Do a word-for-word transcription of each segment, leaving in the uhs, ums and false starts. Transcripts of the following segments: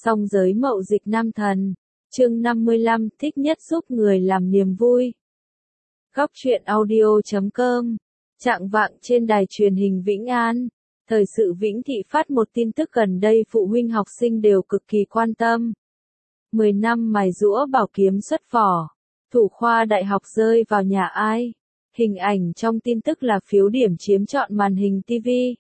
Song giới mậu dịch nam thần. Chương năm mươi lăm, thích nhất giúp người làm niềm vui. Góc truyện audio chấm com. Trạng vạng trên đài truyền hình Vĩnh An. Thời sự Vĩnh Thị phát một tin tức gần đây phụ huynh học sinh đều cực kỳ quan tâm. mười năm mài giũa bảo kiếm xuất vỏ. Thủ khoa đại học rơi vào nhà ai? Hình ảnh trong tin tức là phiếu điểm chiếm trọn màn hình ti vi.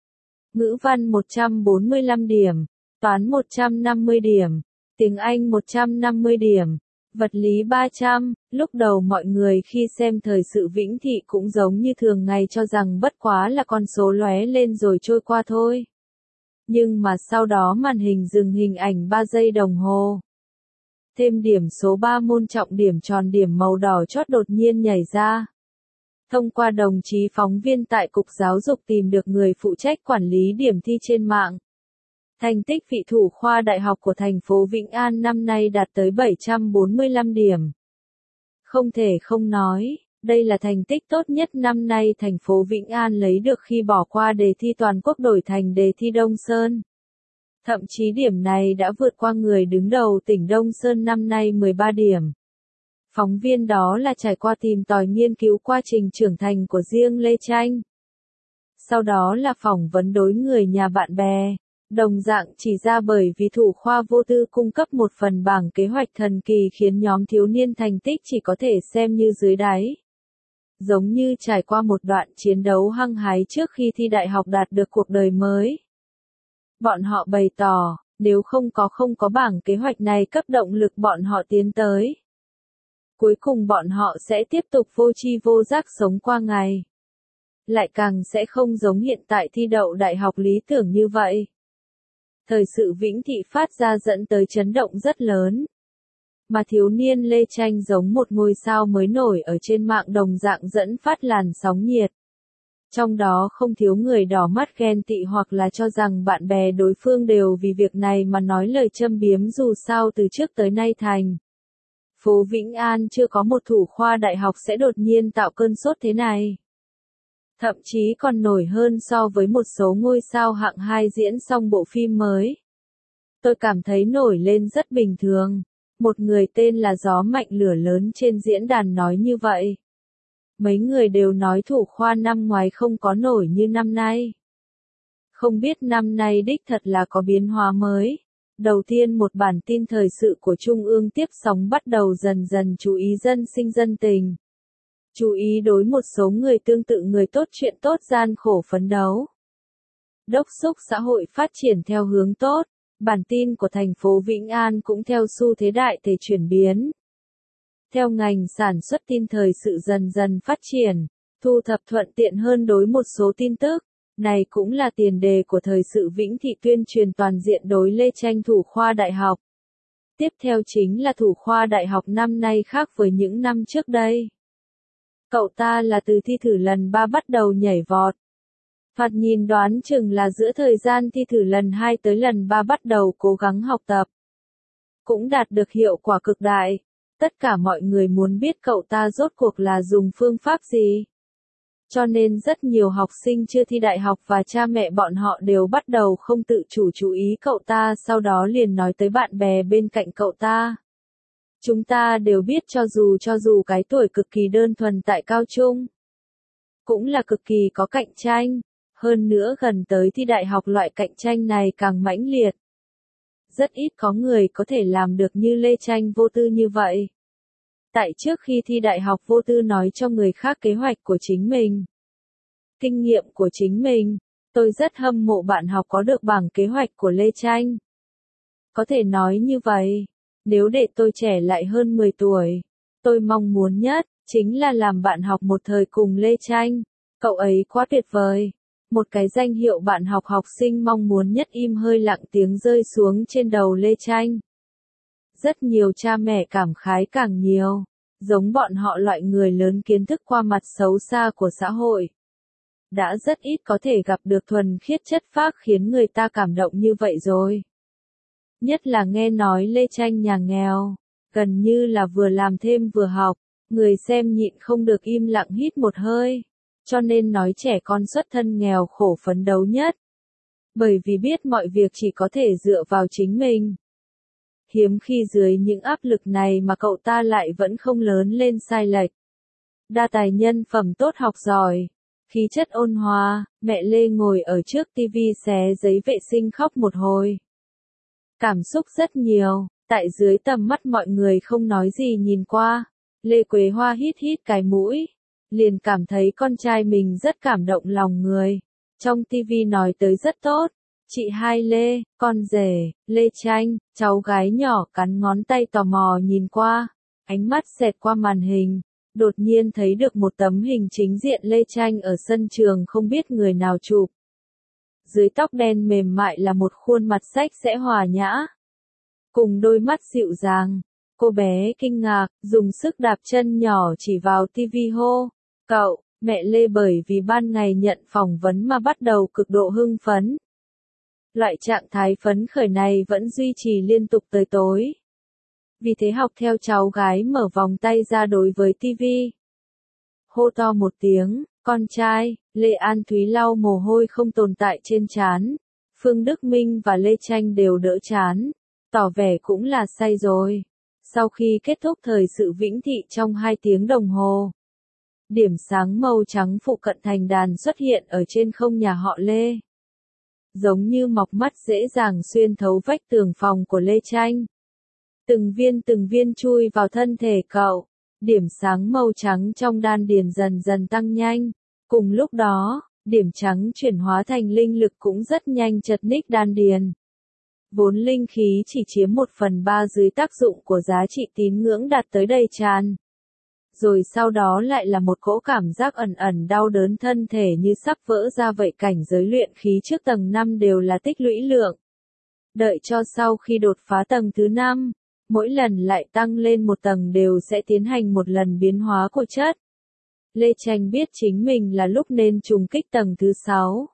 Ngữ văn một trăm bốn mươi lăm điểm. Toán một trăm năm mươi điểm. Tiếng Anh một trăm năm mươi điểm. Vật lý ba trăm. Lúc đầu mọi người khi xem thời sự Vĩnh Thị cũng giống như thường ngày cho rằng bất quá là con số lóe lên rồi trôi qua thôi. Nhưng mà sau đó màn hình dừng hình ảnh ba giây đồng hồ. Thêm điểm số ba môn trọng điểm tròn điểm màu đỏ chót đột nhiên nhảy ra. Thông qua đồng chí phóng viên tại Cục Giáo dục tìm được người phụ trách quản lý điểm thi trên mạng. Thành tích vị thủ khoa đại học của thành phố Vĩnh An năm nay đạt tới bảy trăm bốn mươi lăm điểm. Không thể không nói, đây là thành tích tốt nhất năm nay thành phố Vĩnh An lấy được khi bỏ qua đề thi toàn quốc đổi thành đề thi Đông Sơn. Thậm chí điểm này đã vượt qua người đứng đầu tỉnh Đông Sơn năm nay mười ba điểm. Phóng viên đó là trải qua tìm tòi nghiên cứu quá trình trưởng thành của riêng Lê Tranh. Sau đó là phỏng vấn đối người nhà bạn bè. Đồng dạng chỉ ra bởi vì thủ khoa vô tư cung cấp một phần bảng kế hoạch thần kỳ khiến nhóm thiếu niên thành tích chỉ có thể xem như dưới đáy. Giống như trải qua một đoạn chiến đấu hăng hái trước khi thi đại học đạt được cuộc đời mới. Bọn họ bày tỏ, nếu không có không có bảng kế hoạch này cấp động lực bọn họ tiến tới. Cuối cùng bọn họ sẽ tiếp tục vô tri vô giác sống qua ngày. Lại càng sẽ không giống hiện tại thi đậu đại học lý tưởng như vậy. Thời sự Vĩnh Thị phát ra dẫn tới chấn động rất lớn. Mà thiếu niên Lê Tranh giống một ngôi sao mới nổi ở trên mạng đồng dạng dẫn phát làn sóng nhiệt. Trong đó không thiếu người đỏ mắt ghen tị hoặc là cho rằng bạn bè đối phương đều vì việc này mà nói lời châm biếm dù sao từ trước tới nay thành. Phố Vĩnh An chưa có một thủ khoa đại học sẽ đột nhiên tạo cơn sốt thế này. Thậm chí còn nổi hơn so với một số ngôi sao hạng hai diễn xong bộ phim mới. Tôi cảm thấy nổi lên rất bình thường. Một người tên là Gió Mạnh Lửa Lớn trên diễn đàn nói như vậy. Mấy người đều nói thủ khoa năm ngoái không có nổi như năm nay. Không biết năm nay đích thật là có biến hóa mới. Đầu tiên một bản tin thời sự của Trung ương tiếp sóng bắt đầu dần dần chú ý dân sinh dân tình. Chú ý đối một số người tương tự người tốt chuyện tốt gian khổ phấn đấu. Đốc thúc xã hội phát triển theo hướng tốt. Bản tin của thành phố Vĩnh An cũng theo xu thế đại thể chuyển biến. Theo ngành sản xuất tin thời sự dần dần phát triển, thu thập thuận tiện hơn đối một số tin tức. Này cũng là tiền đề của thời sự Vĩnh Thị tuyên truyền toàn diện đối Lê Tranh thủ khoa đại học. Tiếp theo chính là thủ khoa đại học năm nay khác với những năm trước đây. Cậu ta là từ thi thử lần ba bắt đầu nhảy vọt. Phạt nhìn đoán chừng là giữa thời gian thi thử lần hai tới lần ba bắt đầu cố gắng học tập. Cũng đạt được hiệu quả cực đại. Tất cả mọi người muốn biết cậu ta rốt cuộc là dùng phương pháp gì. Cho nên rất nhiều học sinh chưa thi đại học và cha mẹ bọn họ đều bắt đầu không tự chủ chú ý cậu ta, sau đó liền nói tới bạn bè bên cạnh cậu ta. Chúng ta đều biết cho dù cho dù cái tuổi cực kỳ đơn thuần tại cao trung, cũng là cực kỳ có cạnh tranh, hơn nữa gần tới thi đại học loại cạnh tranh này càng mãnh liệt. Rất ít có người có thể làm được như Lê Tranh vô tư như vậy. Tại trước khi thi đại học vô tư nói cho người khác kế hoạch của chính mình. Kinh nghiệm của chính mình, tôi rất hâm mộ bạn học có được bảng kế hoạch của Lê Tranh. Có thể nói như vậy, nếu để tôi trẻ lại hơn mười tuổi, tôi mong muốn nhất, chính là làm bạn học một thời cùng Lê Tranh. Cậu ấy quá tuyệt vời. Một cái danh hiệu bạn học học sinh mong muốn nhất im hơi lặng tiếng rơi xuống trên đầu Lê Tranh. Rất nhiều cha mẹ cảm khái càng nhiều, giống bọn họ loại người lớn kiến thức qua mặt xấu xa của xã hội. Đã rất ít có thể gặp được thuần khiết chất phác khiến người ta cảm động như vậy rồi. Nhất là nghe nói Lê Tranh nhà nghèo, gần như là vừa làm thêm vừa học, người xem nhịn không được im lặng hít một hơi. Cho nên nói trẻ con xuất thân nghèo khổ phấn đấu nhất. Bởi vì biết mọi việc chỉ có thể dựa vào chính mình. Hiếm khi dưới những áp lực này mà cậu ta lại vẫn không lớn lên sai lệch. Đa tài nhân phẩm tốt học giỏi, khí chất ôn hòa, mẹ Lê ngồi ở trước tivi xé giấy vệ sinh khóc một hồi. Cảm xúc rất nhiều, tại dưới tầm mắt mọi người không nói gì nhìn qua. Lê Quế Hoa hít hít cái mũi, liền cảm thấy con trai mình rất cảm động lòng người. Trong tivi nói tới rất tốt. Chị hai Lê, con rể, Lê Tranh, cháu gái nhỏ cắn ngón tay tò mò nhìn qua. Ánh mắt xẹt qua màn hình, đột nhiên thấy được một tấm hình chính diện Lê Tranh ở sân trường không biết người nào chụp. Dưới tóc đen mềm mại là một khuôn mặt sạch sẽ hòa nhã. Cùng đôi mắt dịu dàng, cô bé kinh ngạc, dùng sức đạp chân nhỏ chỉ vào tivi hô. Cậu, mẹ Lê bởi vì ban ngày nhận phỏng vấn mà bắt đầu cực độ hưng phấn. Loại trạng thái phấn khởi này vẫn duy trì liên tục tới tối. Vì thế học theo cháu gái mở vòng tay ra đối với tivi. Hô to một tiếng, con trai, Lê An Thúy lau mồ hôi không tồn tại trên trán. Phương Đức Minh và Lê Tranh đều đỡ chán, tỏ vẻ cũng là say rồi. Sau khi kết thúc thời sự Vĩnh Thị trong hai tiếng đồng hồ, điểm sáng màu trắng phụ cận thành đàn xuất hiện ở trên không nhà họ Lê. Giống như mọc mắt dễ dàng xuyên thấu vách tường phòng của Lê Tranh. Từng viên từng viên chui vào thân thể cậu, điểm sáng màu trắng trong đan điền dần dần tăng nhanh. Cùng lúc đó, điểm trắng chuyển hóa thành linh lực cũng rất nhanh chật ních đan điền. Vốn linh khí chỉ chiếm một phần ba dưới tác dụng của giá trị tín ngưỡng đạt tới đầy tràn. Rồi sau đó lại là một cỗ cảm giác ẩn ẩn đau đớn thân thể như sắp vỡ ra vậy. Cảnh giới luyện khí trước tầng năm đều là tích lũy lượng. Đợi cho sau khi đột phá tầng thứ năm, mỗi lần lại tăng lên một tầng đều sẽ tiến hành một lần biến hóa của chất. Lê Tranh biết chính mình là lúc nên trùng kích tầng thứ sáu.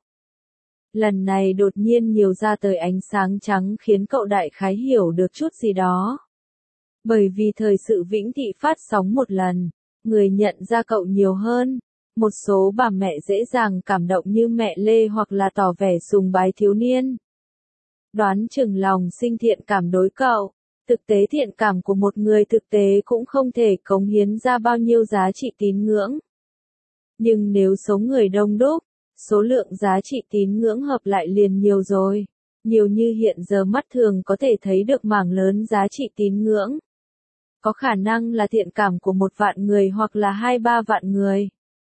Lần này đột nhiên nhiều ra tới ánh sáng trắng khiến cậu đại khái hiểu được chút gì đó. Bởi vì thời sự Vĩnh Thị phát sóng một lần, người nhận ra cậu nhiều hơn. Một số bà mẹ dễ dàng cảm động như mẹ Lê hoặc là tỏ vẻ sùng bái thiếu niên. Đoán chừng lòng sinh thiện cảm đối cậu. Thực tế thiện cảm của một người thực tế cũng không thể cống hiến ra bao nhiêu giá trị tín ngưỡng. Nhưng nếu số người đông đúc, số lượng giá trị tín ngưỡng hợp lại liền nhiều rồi. Nhiều như hiện giờ mắt thường có thể thấy được mảng lớn giá trị tín ngưỡng. Có khả năng là thiện cảm của một vạn người hoặc là hai ba vạn người.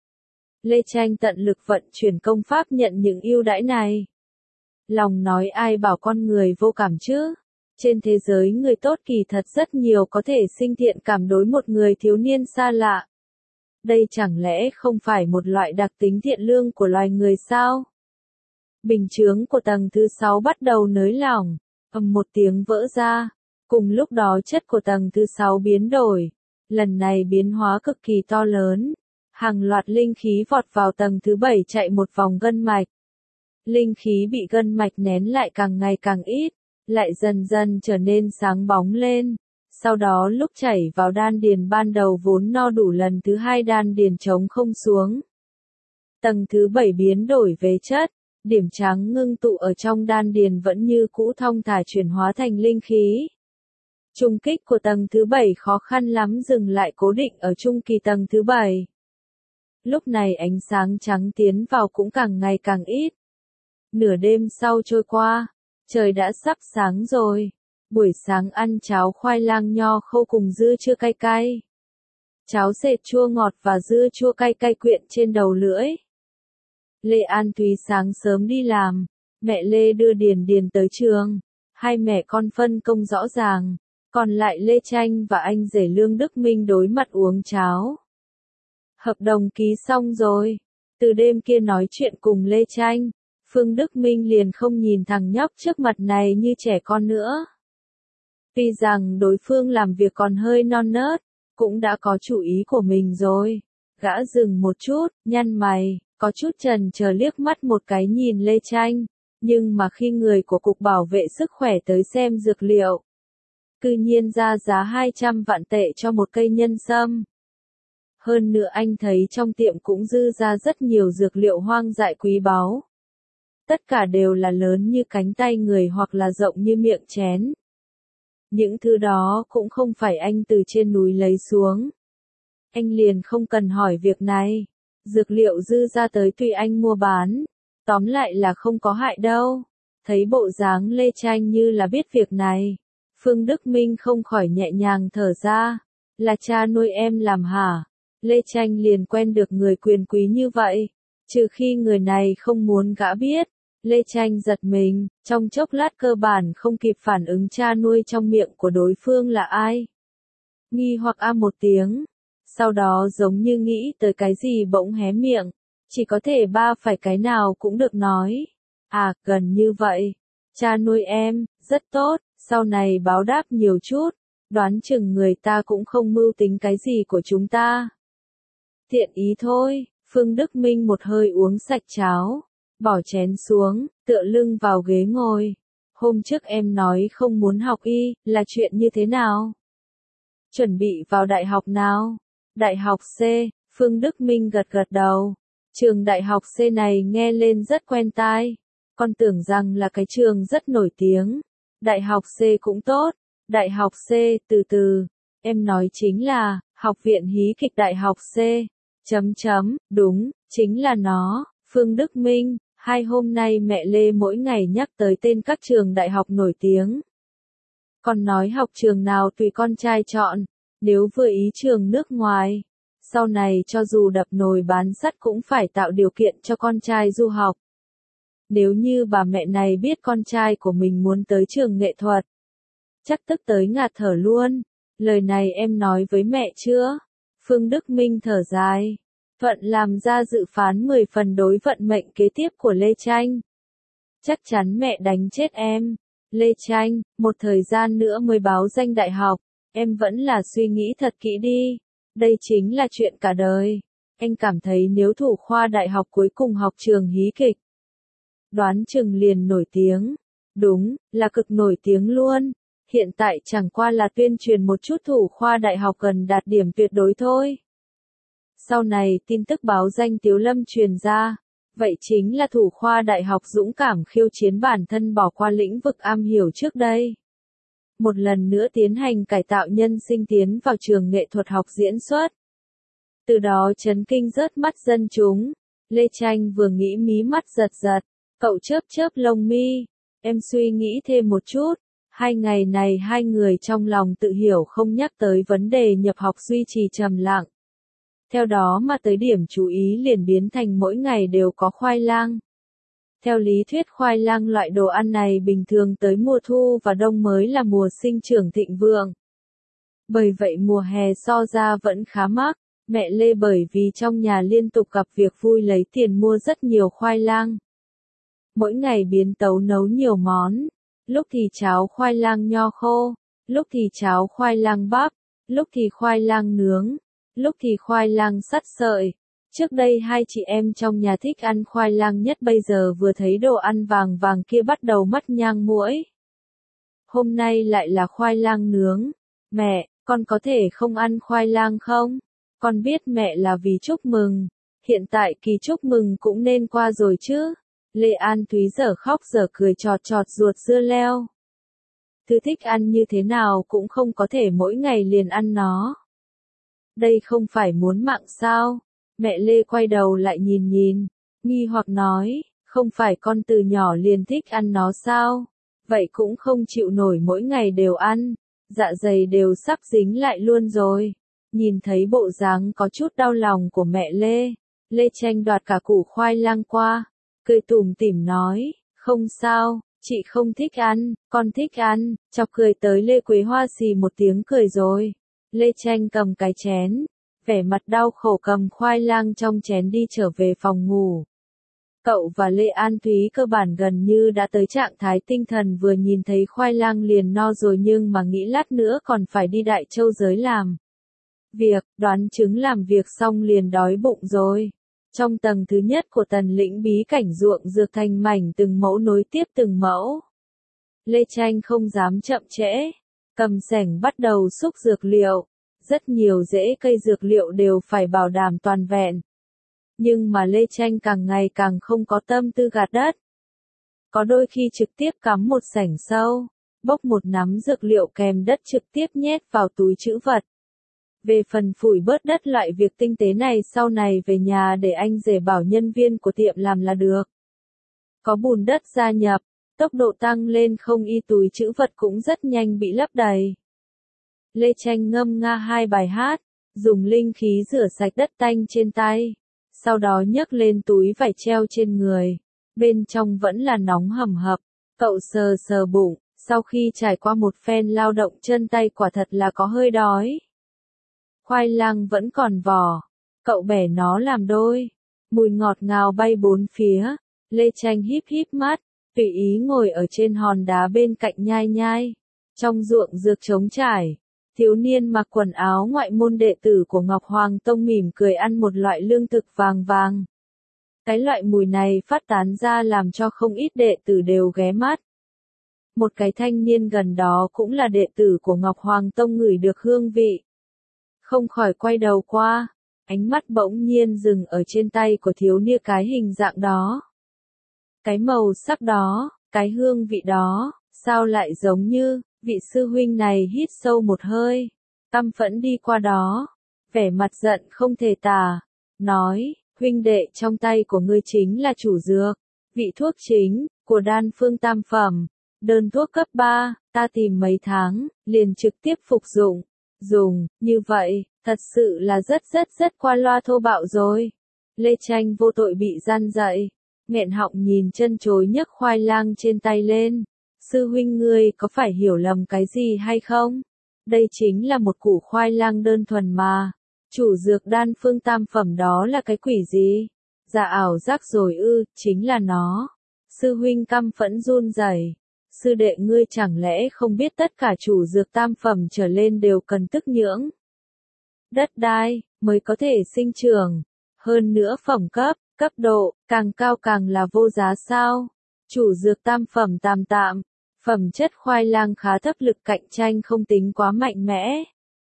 Lê Tranh tận lực vận chuyển công pháp nhận những ưu đãi này. Lòng nói ai bảo con người vô cảm chứ? Trên thế giới người tốt kỳ thật rất nhiều có thể sinh thiện cảm đối một người thiếu niên xa lạ. Đây chẳng lẽ không phải một loại đặc tính thiện lương của loài người sao? Bình chướng của tầng thứ sáu bắt đầu nới lỏng, ầm một tiếng vỡ ra. Cùng lúc đó chất của tầng thứ sáu biến đổi. Lần này biến hóa cực kỳ to lớn. Hàng loạt linh khí vọt vào tầng thứ bảy chạy một vòng gân mạch. Linh khí bị gân mạch nén lại càng ngày càng ít, lại dần dần trở nên sáng bóng lên. Sau đó lúc chảy vào đan điền ban đầu vốn no đủ lần thứ hai đan điền trống không xuống. Tầng thứ bảy biến đổi về chất, điểm trắng ngưng tụ ở trong đan điền vẫn như cũ thong thả chuyển hóa thành linh khí. Trung kích của tầng thứ bảy khó khăn lắm dừng lại cố định ở trung kỳ tầng thứ bảy. Lúc này ánh sáng trắng tiến vào cũng càng ngày càng ít. Nửa đêm sau trôi qua, trời đã sắp sáng rồi. Buổi sáng ăn cháo khoai lang nho khô cùng dưa chua cay cay. Cháo sệt chua ngọt và dưa chua cay cay quyện trên đầu lưỡi. Lê An Thúy sáng sớm đi làm, mẹ Lê đưa Điền Điền tới trường. Hai mẹ con phân công rõ ràng, còn lại Lê Tranh và anh rể Lương Đức Minh đối mặt uống cháo. Hợp đồng ký xong rồi. Từ đêm kia nói chuyện cùng Lê Tranh, Phương Đức Minh liền không nhìn thằng nhóc trước mặt này như trẻ con nữa. Tuy rằng đối phương làm việc còn hơi non nớt, cũng đã có chủ ý của mình rồi. Gã dừng một chút, nhăn mày, có chút chần chờ liếc mắt một cái nhìn Lê Tranh. Nhưng mà khi người của Cục Bảo vệ Sức khỏe tới xem dược liệu, cư nhiên ra giá hai trăm vạn tệ cho một cây nhân sâm. Hơn nữa anh thấy trong tiệm cũng dư ra rất nhiều dược liệu hoang dại quý báu. Tất cả đều là lớn như cánh tay người hoặc là rộng như miệng chén. Những thứ đó cũng không phải anh từ trên núi lấy xuống. Anh liền không cần hỏi việc này. Dược liệu dư ra tới tùy anh mua bán. Tóm lại là không có hại đâu. Thấy bộ dáng Lê Tranh như là biết việc này. Phương Đức Minh không khỏi nhẹ nhàng thở ra. Là cha nuôi em làm hả? Lê Tranh liền quen được người quyền quý như vậy. Trừ khi người này không muốn gã biết. Lê Tranh giật mình, trong chốc lát cơ bản không kịp phản ứng cha nuôi trong miệng của đối phương là ai. Nghi hoặc a một tiếng. Sau đó giống như nghĩ tới cái gì bỗng hé miệng. Chỉ có thể ba phải cái nào cũng được nói. À, gần như vậy. Cha nuôi em, rất tốt, sau này báo đáp nhiều chút. Đoán chừng người ta cũng không mưu tính cái gì của chúng ta. Thiện ý thôi, Phương Đức Minh một hơi uống sạch cháo. Bỏ chén xuống, tựa lưng vào ghế ngồi. Hôm trước em nói không muốn học y, là chuyện như thế nào? Chuẩn bị vào đại học nào? Đại học C, Phương Đức Minh gật gật đầu. Trường đại học C này nghe lên rất quen tai. Con tưởng rằng là cái trường rất nổi tiếng. Đại học C cũng tốt. Đại học C, từ từ. Em nói chính là, Học viện Hí kịch Đại học C. Chấm chấm, đúng, chính là nó. Phương Đức Minh, hai hôm nay mẹ Lê mỗi ngày nhắc tới tên các trường đại học nổi tiếng. Còn nói học trường nào tùy con trai chọn, nếu vừa ý trường nước ngoài. Sau này cho dù đập nồi bán sắt cũng phải tạo điều kiện cho con trai du học. Nếu như bà mẹ này biết con trai của mình muốn tới trường nghệ thuật, chắc tức tới ngạt thở luôn. Lời này em nói với mẹ chưa? Phương Đức Minh thở dài. Thuận làm ra dự phán mười phần đối vận mệnh kế tiếp của Lê Tranh. Chắc chắn mẹ đánh chết em. Lê Tranh, một thời gian nữa mới báo danh đại học, em vẫn là suy nghĩ thật kỹ đi. Đây chính là chuyện cả đời. Anh cảm thấy nếu thủ khoa đại học cuối cùng học trường hí kịch, đoán chừng liền nổi tiếng. Đúng, là cực nổi tiếng luôn. Hiện tại chẳng qua là tuyên truyền một chút thủ khoa đại học cần đạt điểm tuyệt đối thôi. Sau này tin tức báo danh Tiếu Lâm truyền ra, vậy chính là thủ khoa đại học dũng cảm khiêu chiến bản thân bỏ qua lĩnh vực am hiểu trước đây. Một lần nữa tiến hành cải tạo nhân sinh tiến vào trường nghệ thuật học diễn xuất. Từ đó chấn kinh rớt mắt dân chúng. Lê Tranh vừa nghĩ mí mắt giật giật, cậu chớp chớp lông mi. Em suy nghĩ thêm một chút. Hai ngày này hai người trong lòng tự hiểu không nhắc tới vấn đề nhập học duy trì trầm lặng. Theo đó mà tới điểm chú ý liền biến thành mỗi ngày đều có khoai lang. Theo lý thuyết khoai lang loại đồ ăn này bình thường tới mùa thu và đông mới là mùa sinh trưởng thịnh vượng. Bởi vậy mùa hè so ra vẫn khá mắc. Mẹ Lê bởi vì trong nhà liên tục gặp việc vui lấy tiền mua rất nhiều khoai lang. Mỗi ngày biến tấu nấu nhiều món. Lúc thì cháo khoai lang nho khô, lúc thì cháo khoai lang bắp, lúc thì khoai lang nướng, lúc thì khoai lang sắt sợi. Trước đây hai chị em trong nhà thích ăn khoai lang nhất, bây giờ vừa thấy đồ ăn vàng vàng kia bắt đầu mắt nhang mũi. Hôm nay lại là khoai lang nướng. Mẹ, con có thể không ăn khoai lang không? Con biết mẹ là vì chúc mừng. Hiện tại kỳ chúc mừng cũng nên qua rồi chứ. Lê An Thúy giờ khóc giờ cười chọt chọt ruột dưa leo. Thứ thích ăn như thế nào cũng không có thể mỗi ngày liền ăn nó. Đây không phải muốn mạng sao? Mẹ Lê quay đầu lại nhìn nhìn, nghi hoặc nói, không phải con từ nhỏ liền thích ăn nó sao? Vậy cũng không chịu nổi mỗi ngày đều ăn, dạ dày đều sắp dính lại luôn rồi. Nhìn thấy bộ dáng có chút đau lòng của mẹ Lê, Lê Tranh đoạt cả củ khoai lang qua, cười tủm tỉm nói, không sao, chị không thích ăn, con thích ăn, chọc cười tới Lê Quế Hoa xì một tiếng cười rồi. Lê Tranh cầm cái chén, vẻ mặt đau khổ cầm khoai lang trong chén đi trở về phòng ngủ. Cậu và Lê An Thúy cơ bản gần như đã tới trạng thái tinh thần vừa nhìn thấy khoai lang liền no rồi, nhưng mà nghĩ lát nữa còn phải đi Đại Châu giới làm việc, đoán chứng làm việc xong liền đói bụng rồi. Trong tầng thứ nhất của Tần Lĩnh bí cảnh ruộng dược thành mảnh từng mẫu nối tiếp từng mẫu. Lê Tranh không dám chậm trễ, cầm xẻng bắt đầu xúc dược liệu. Rất nhiều rễ cây dược liệu đều phải bảo đảm toàn vẹn. Nhưng mà Lê Tranh càng ngày càng không có tâm tư gạt đất. Có đôi khi trực tiếp cắm một xẻng sâu, bốc một nắm dược liệu kèm đất trực tiếp nhét vào túi trữ vật. Về phần phủi bớt đất loại việc tinh tế này sau này về nhà để anh rể bảo nhân viên của tiệm làm là được. Có bùn đất gia nhập, tốc độ tăng lên không y túi trữ vật cũng rất nhanh bị lấp đầy. Lê Tranh ngâm nga hai bài hát, dùng linh khí rửa sạch đất tanh trên tay, sau đó nhấc lên túi vải treo trên người, bên trong vẫn là nóng hầm hập, cậu sờ sờ bụng, sau khi trải qua một phen lao động chân tay quả thật là có hơi đói. Khoai lang vẫn còn vỏ, cậu bẻ nó làm đôi, mùi ngọt ngào bay bốn phía, Lê Tranh híp híp mắt, tùy ý ngồi ở trên hòn đá bên cạnh nhai nhai, trong ruộng dược trống trải. Thiếu niên mặc quần áo ngoại môn đệ tử của Ngọc Hoàng Tông mỉm cười ăn một loại lương thực vàng vàng. Cái loại mùi này phát tán ra làm cho không ít đệ tử đều ghé mắt. Một cái thanh niên gần đó cũng là đệ tử của Ngọc Hoàng Tông ngửi được hương vị. Không khỏi quay đầu qua, ánh mắt bỗng nhiên dừng ở trên tay của thiếu niên cái hình dạng đó. Cái màu sắc đó, cái hương vị đó, sao lại giống như... Vị sư huynh này hít sâu một hơi, căm phẫn đi qua đó, vẻ mặt giận không thể tả, nói, huynh đệ trong tay của ngươi chính là chủ dược, vị thuốc chính, của đan phương tam phẩm, đơn thuốc cấp ba, ta tìm mấy tháng, liền trực tiếp phục dụng, dùng, như vậy, thật sự là rất rất rất qua loa thô bạo rồi. Lê Tranh vô tội bị gian dậy, nghẹn họng nhìn chân chối nhấc khoai lang trên tay lên. Sư huynh ngươi có phải hiểu lầm cái gì hay không? Đây chính là một củ khoai lang đơn thuần mà. Chủ dược đan phương tam phẩm đó là cái quỷ gì? Dạ ảo giác rồi ư, chính là nó. Sư huynh căm phẫn run rẩy. Sư đệ ngươi chẳng lẽ không biết tất cả chủ dược tam phẩm trở lên đều cần tức nhưỡng? Đất đai, mới có thể sinh trưởng. Hơn nữa phẩm cấp, cấp độ, càng cao càng là vô giá sao? Chủ dược tam phẩm tạm tạm. Phẩm chất khoai lang khá thấp, lực cạnh tranh không tính quá mạnh mẽ.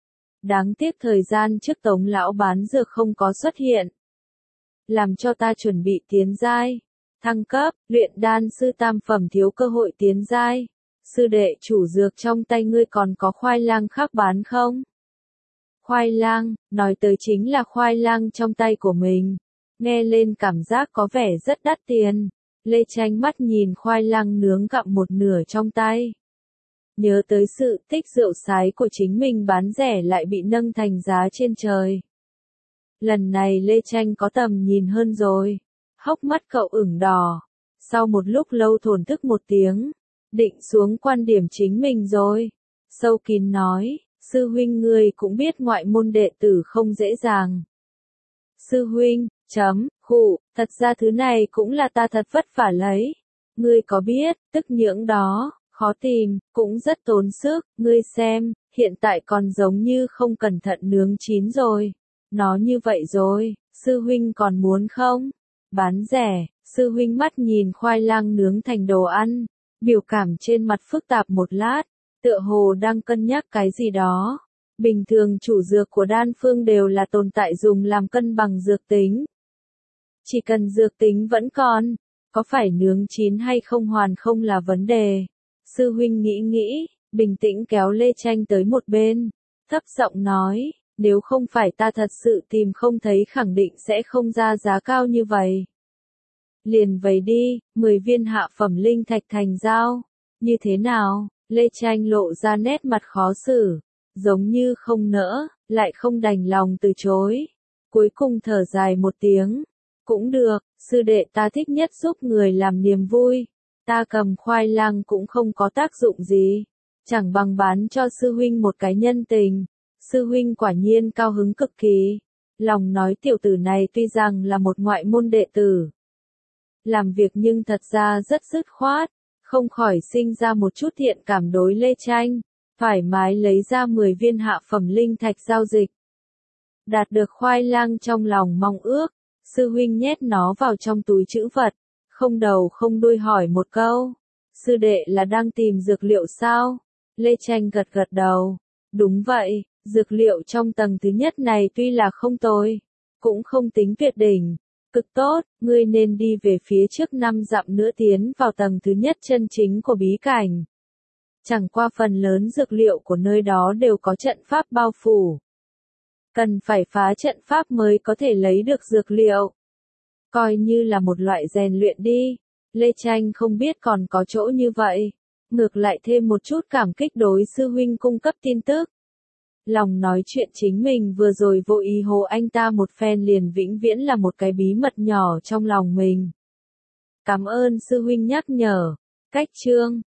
Đáng tiếc thời gian trước Tống lão bán dược không có xuất hiện. Làm cho ta chuẩn bị tiến giai, thăng cấp, luyện đan sư tam phẩm thiếu cơ hội tiến giai. Sư đệ chủ dược trong tay ngươi còn có khoai lang khác bán không? Khoai lang, nói tới chính là khoai lang trong tay của mình. Nghe lên cảm giác có vẻ rất đắt tiền. Lê Tranh mắt nhìn khoai lang nướng gặm một nửa trong tay. Nhớ tới sự tích rượu sái của chính mình bán rẻ lại bị nâng thành giá trên trời. Lần này Lê Tranh có tầm nhìn hơn rồi. Hốc mắt cậu ửng đỏ. Sau một lúc lâu thổn thức một tiếng. Định xuống quan điểm chính mình rồi. Sâu kín nói, sư huynh ngươi cũng biết ngoại môn đệ tử không dễ dàng. Sư huynh, chấm, khụ, thật ra thứ này cũng là ta thật vất vả lấy. Ngươi có biết, tức nhưỡng đó, khó tìm, cũng rất tốn sức, ngươi xem, hiện tại còn giống như không cẩn thận nướng chín rồi. Nó như vậy rồi, sư huynh còn muốn không? Bán rẻ, sư huynh mắt nhìn khoai lang nướng thành đồ ăn, biểu cảm trên mặt phức tạp một lát, tựa hồ đang cân nhắc cái gì đó. Bình thường chủ dược của đan phương đều là tồn tại dùng làm cân bằng dược tính. Chỉ cần dược tính vẫn còn, có phải nướng chín hay không hoàn không là vấn đề. Sư huynh nghĩ nghĩ, bình tĩnh kéo Lê Tranh tới một bên, thấp giọng nói, nếu không phải ta thật sự tìm không thấy khẳng định sẽ không ra giá cao như vậy. Liền vậy đi, mười viên hạ phẩm linh thạch thành giao, như thế nào? Lê Tranh lộ ra nét mặt khó xử, giống như không nỡ, lại không đành lòng từ chối. Cuối cùng thở dài một tiếng. Cũng được, sư đệ ta thích nhất giúp người làm niềm vui. Ta cầm khoai lang cũng không có tác dụng gì. Chẳng bằng bán cho sư huynh một cái nhân tình. Sư huynh quả nhiên cao hứng cực kỳ. Lòng nói tiểu tử này tuy rằng là một ngoại môn đệ tử. Làm việc nhưng thật ra rất dứt khoát. Không khỏi sinh ra một chút thiện cảm đối Lê Tranh. Thoải mái lấy ra mười viên hạ phẩm linh thạch giao dịch. Đạt được khoai lang trong lòng mong ước. Sư huynh nhét nó vào trong túi trữ vật, không đầu không đuôi hỏi một câu. Sư đệ là đang tìm dược liệu sao? Lê Tranh gật gật đầu. Đúng vậy, dược liệu trong tầng thứ nhất này tuy là không tồi, cũng không tính tuyệt đỉnh. Cực tốt, ngươi nên đi về phía trước năm dặm nữa tiến vào tầng thứ nhất chân chính của bí cảnh. Chẳng qua phần lớn dược liệu của nơi đó đều có trận pháp bao phủ. Cần phải phá trận pháp mới có thể lấy được dược liệu. Coi như là một loại rèn luyện đi. Lê Tranh không biết còn có chỗ như vậy. Ngược lại thêm một chút cảm kích đối sư huynh cung cấp tin tức. Lòng nói chuyện chính mình vừa rồi vô ý hồ anh ta một phen liền vĩnh viễn là một cái bí mật nhỏ trong lòng mình. Cảm ơn sư huynh nhắc nhở. Cách chương